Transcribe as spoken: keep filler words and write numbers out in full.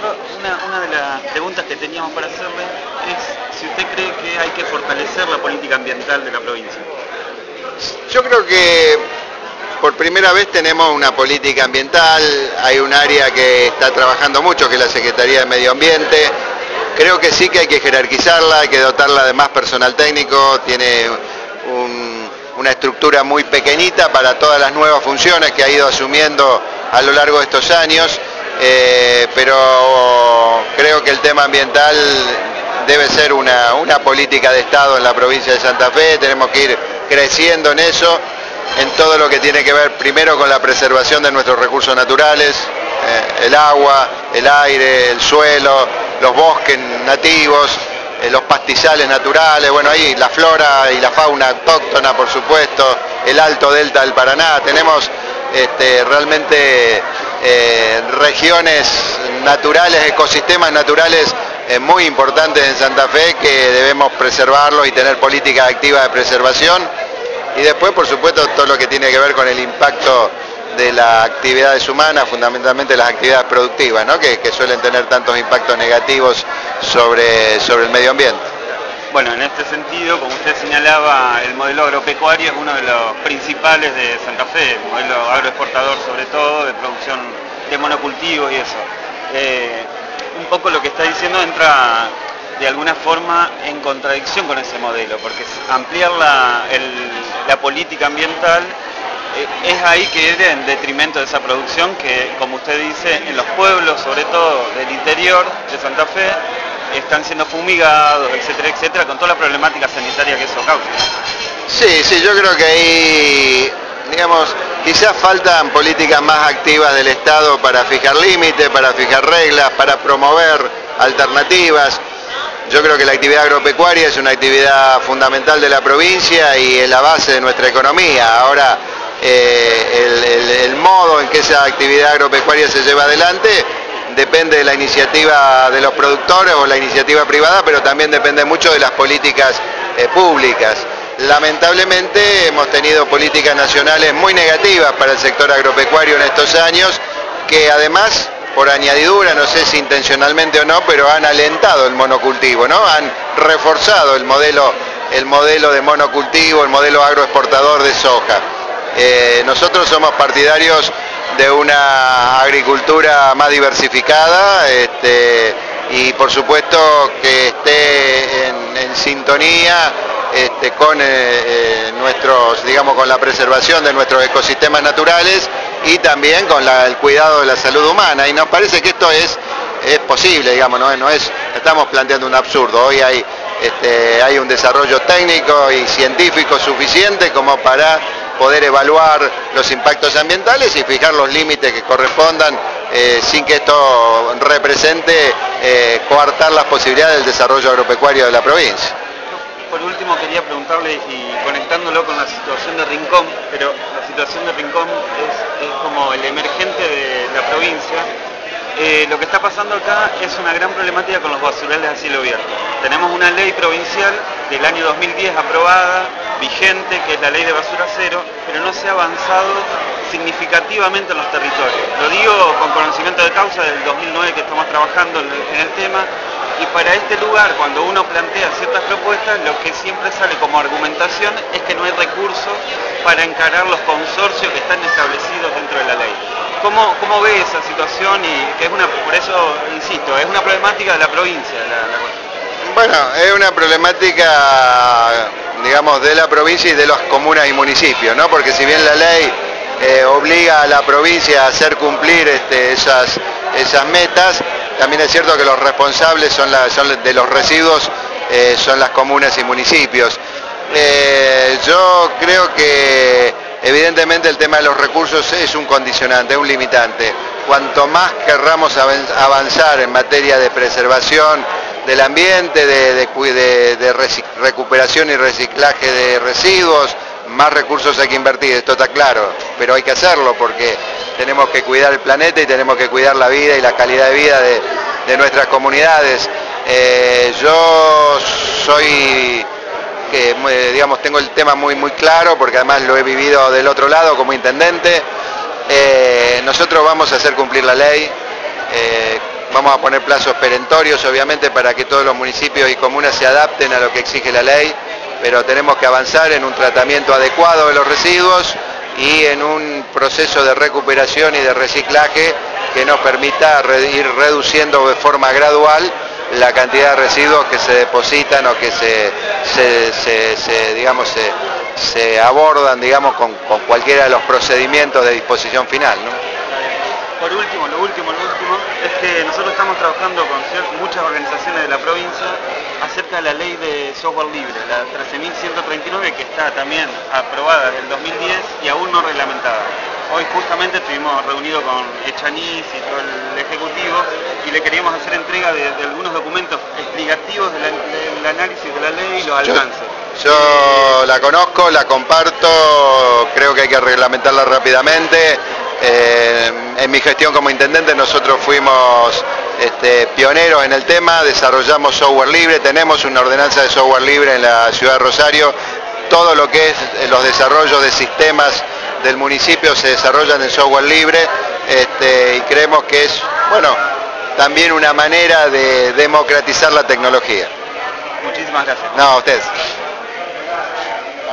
Otro, una, una de las preguntas que teníamos para hacerle es si usted cree que hay que fortalecer la política ambiental de la provincia. Yo creo que por primera vez tenemos una política ambiental, hay un área que está trabajando mucho, que es la Secretaría de Medio Ambiente. Creo que sí que hay que jerarquizarla, hay que dotarla de más personal técnico, tiene un, una estructura muy pequeñita para todas las nuevas funciones que ha ido asumiendo a lo largo de estos años, eh, pero creo que el tema ambiental debe ser una, una política de Estado en la provincia de Santa Fe. Tenemos que ir creciendo en eso, en todo lo que tiene que ver primero con la preservación de nuestros recursos naturales, eh, el agua, el aire, el suelo, los bosques nativos, eh, los pastizales naturales, bueno, ahí la flora y la fauna autóctona, por supuesto, el alto delta del Paraná. Tenemos este, realmente eh, regiones naturales, ecosistemas naturales eh, muy importantes en Santa Fe que debemos preservarlos y tener políticas activas de preservación. Y después, por supuesto, todo lo que tiene que ver con el impacto de las actividades humanas, fundamentalmente las actividades productivas, ¿no? que, que suelen tener tantos impactos negativos sobre, sobre el medio ambiente. Bueno, en este sentido, como usted señalaba, el modelo agropecuario es uno de los principales de Santa Fe, el modelo agroexportador sobre todo, de producción de monocultivo y eso. Eh, un poco lo que está diciendo entra de alguna forma en contradicción con ese modelo, porque ampliar la, el, la política ambiental eh, es ahí que ir en detrimento de esa producción que, como usted dice, en los pueblos, sobre todo del interior de Santa Fe, están siendo fumigados, etcétera, etcétera, con toda la problemática sanitaria que eso causa. Sí, sí, yo creo que ahí, digamos, quizás faltan políticas más activas del Estado para fijar límites, para fijar reglas, para promover alternativas. Yo creo que la actividad agropecuaria es una actividad fundamental de la provincia y es la base de nuestra economía. Ahora, eh, el, el, el modo en que esa actividad agropecuaria se lleva adelante depende de la iniciativa de los productores o la iniciativa privada, pero también depende mucho de las políticas eh, públicas. Lamentablemente hemos tenido políticas nacionales muy negativas para el sector agropecuario en estos años, que además, por añadidura, no sé si intencionalmente o no, pero han alentado el monocultivo, ¿no? Han reforzado el modelo, el modelo de monocultivo, el modelo agroexportador de soja. Eh, nosotros somos partidarios de una agricultura más diversificada, este, y por supuesto que esté en, en sintonía este, con eh, nuestros, digamos, con la preservación de nuestros ecosistemas naturales y también con la, el cuidado de la salud humana. Y nos parece que esto es, es posible, digamos, no, no es, estamos planteando un absurdo. Hoy hay, este, hay un desarrollo técnico y científico suficiente como para poder evaluar los impactos ambientales y fijar los límites que correspondan eh, sin que esto represente eh, coartar las posibilidades del desarrollo agropecuario de la provincia. Por último quería preguntarle, y conectándolo con la situación de Rincón, pero la situación de Rincón es, es como el emergente de la provincia. Eh, lo que está pasando acá es una gran problemática con los basurales a cielo abierto. Tenemos una ley provincial del año dos mil diez aprobada, vigente, que es la ley de basura cero, pero no se ha avanzado significativamente en los territorios. Lo digo con conocimiento de causa del dos mil nueve que estamos trabajando en el, en el tema, y para este lugar, cuando uno plantea ciertas propuestas, lo que siempre sale como argumentación es que no hay recursos para encarar los consorcios que están establecidos dentro de la ley. ¿Cómo, cómo ve esa situación? Y que es una, por eso insisto, es una problemática de la provincia. La, la... Bueno, es una problemática, digamos, de la provincia y de las comunas y municipios, ¿no? Porque si bien la ley eh, obliga a la provincia a hacer cumplir este, esas, esas metas, también es cierto que los responsables son, la, son de los residuos eh, son las comunas y municipios. Eh, yo creo que evidentemente el tema de los recursos es un condicionante, es un limitante. Cuanto más querramos avanzar en materia de preservación del ambiente, de, de, de, de recuperación y reciclaje de residuos, más recursos hay que invertir, esto está claro, pero hay que hacerlo porque tenemos que cuidar el planeta y tenemos que cuidar la vida y la calidad de vida de, de nuestras comunidades. Eh, yo soy, que, digamos, tengo el tema muy, muy claro porque además lo he vivido del otro lado como intendente. Eh, nosotros vamos a hacer cumplir la ley. Eh, vamos a poner plazos perentorios, obviamente, para que todos los municipios y comunas se adapten a lo que exige la ley, pero tenemos que avanzar en un tratamiento adecuado de los residuos y en un proceso de recuperación y de reciclaje que nos permita ir reduciendo de forma gradual la cantidad de residuos que se depositan o que se, se, se, se digamos, se, se abordan, digamos, con, con cualquiera de los procedimientos de disposición final, ¿no? Por último, lo último, lo último, es que nosotros estamos trabajando con muchas organizaciones de la provincia acerca de la ley de software libre, la trece mil ciento treinta y nueve, que está también aprobada desde el dos mil diez y aún no reglamentada. Hoy justamente estuvimos reunidos con Echaniz y todo el Ejecutivo y le queríamos hacer entrega de, de algunos documentos explicativos de la, del análisis de la ley y los alcances. Yo, yo la conozco, la comparto, creo que hay que reglamentarla rápidamente. Eh, en mi gestión como intendente nosotros fuimos este, pioneros en el tema, desarrollamos software libre, tenemos una ordenanza de software libre en la ciudad de Rosario. Todo lo que es los desarrollos de sistemas del municipio se desarrollan en software libre, este, y creemos que es, bueno, también una manera de democratizar la tecnología. Muchísimas gracias. No, a ustedes.